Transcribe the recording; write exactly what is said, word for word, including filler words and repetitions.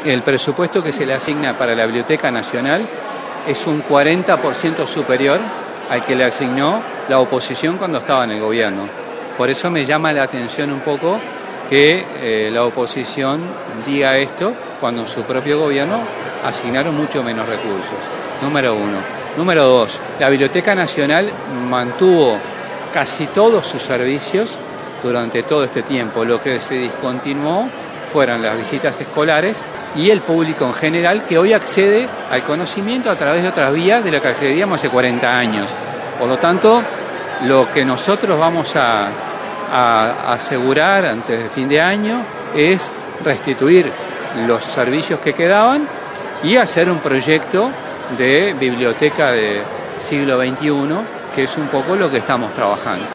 el presupuesto que se le asigna para la Biblioteca Nacional es un cuarenta por ciento superior al que le asignó la oposición cuando estaba en el gobierno. Por eso me llama la atención un poco que eh, la oposición diga esto cuando en su propio gobierno asignaron mucho menos recursos. Número uno. Número dos, la Biblioteca Nacional mantuvo casi todos sus servicios durante todo este tiempo. Lo que se discontinuó fueron las visitas escolares y el público en general, que hoy accede al conocimiento a través de otras vías de lo que accedíamos hace cuarenta años. Por lo tanto, lo que nosotros vamos a, a asegurar antes de fin de año es restituir los servicios que quedaban y hacer un proyecto de biblioteca de siglo veintiuno, que es un poco lo que estamos trabajando.